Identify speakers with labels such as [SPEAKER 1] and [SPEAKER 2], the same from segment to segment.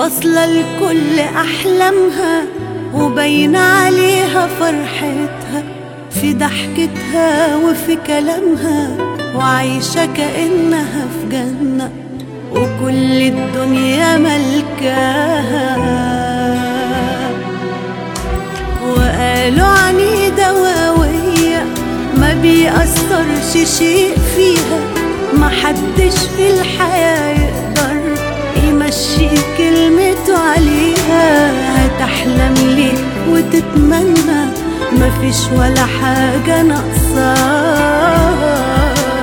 [SPEAKER 1] واصلة لكل أحلامها وبين عليها فرحتها في ضحكتها وفي كلامها، وعايشة كأنها في جنة وكل الدنيا ملكاها. وقالوا عنيدة وقوية ما بيأثرش شيء فيها، محدش في الحياة يقدر يمشي كلمته عليها. هتحلم ليه وتتمنى مفيش ولا حاجة ناقصاها.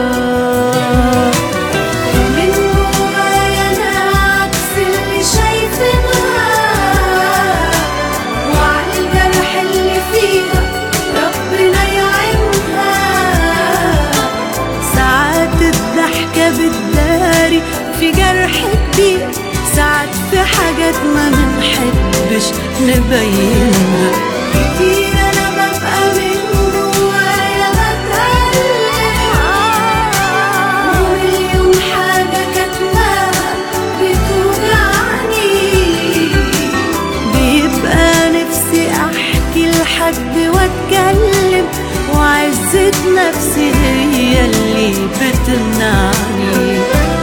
[SPEAKER 1] من جوايا أنا عكس اللي شايفينها، وعلى الجرح اللي فيها ربنا يعينها. ساعات الضحكة بتداري في جرح كبير، ساعات في حاجات ما بنحبش نبينها. كتير أنا ببقى من جوايا بتألم، ومليون حاجة كاتماها بتوجعني. بيبقى نفسي أحكي لحد وأتكلم، وعزة نفسي هي اللي بتمنعني.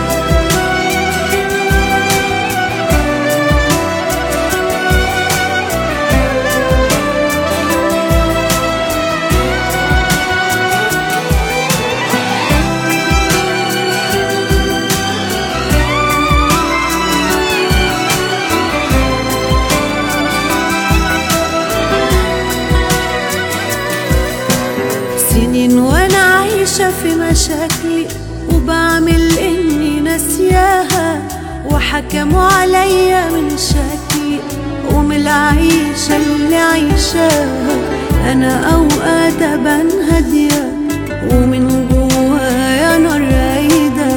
[SPEAKER 1] سنين وانا عايشة في مشاكلي وبعمل اني ناسياها، وحكموا عليا من شكلي ومن العيشة اللي عايشاها. انا اوقات ابان هادية ومن جوايا نار رايدة،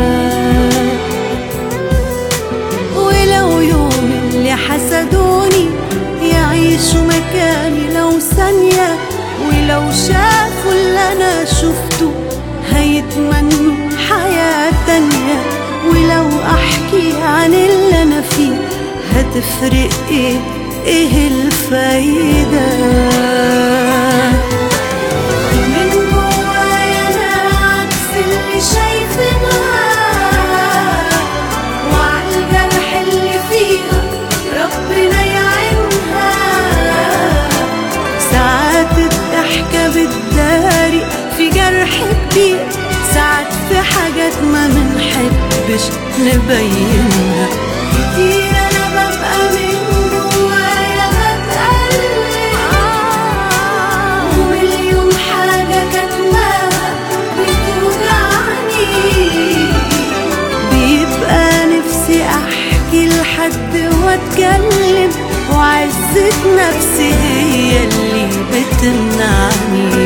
[SPEAKER 1] ولو يوم اللي حسدوني يعيشوا مكاني لو ثانية، ولو شافوا اللي أنا شفته هيتمنوا حياة تانية. ولو أحكي عن اللي أنا فيه هتفرق إيه الفايدة؟ من جوايا أنا عكس اللي شايفينها، وعلى الجرح اللي فيها ربنا يعينها. ساعات الضحكة بتداري في جرح كبير، ساعات في حاجات ما منحبش نبينها. كتير أنا ببقى من جوايا بتألم، ومليون حاجة كاتماها بتوجعني. بيبقى نفسي أحكي لحد وأتكلم، وعزة نفسي هي اللي بتمنعني.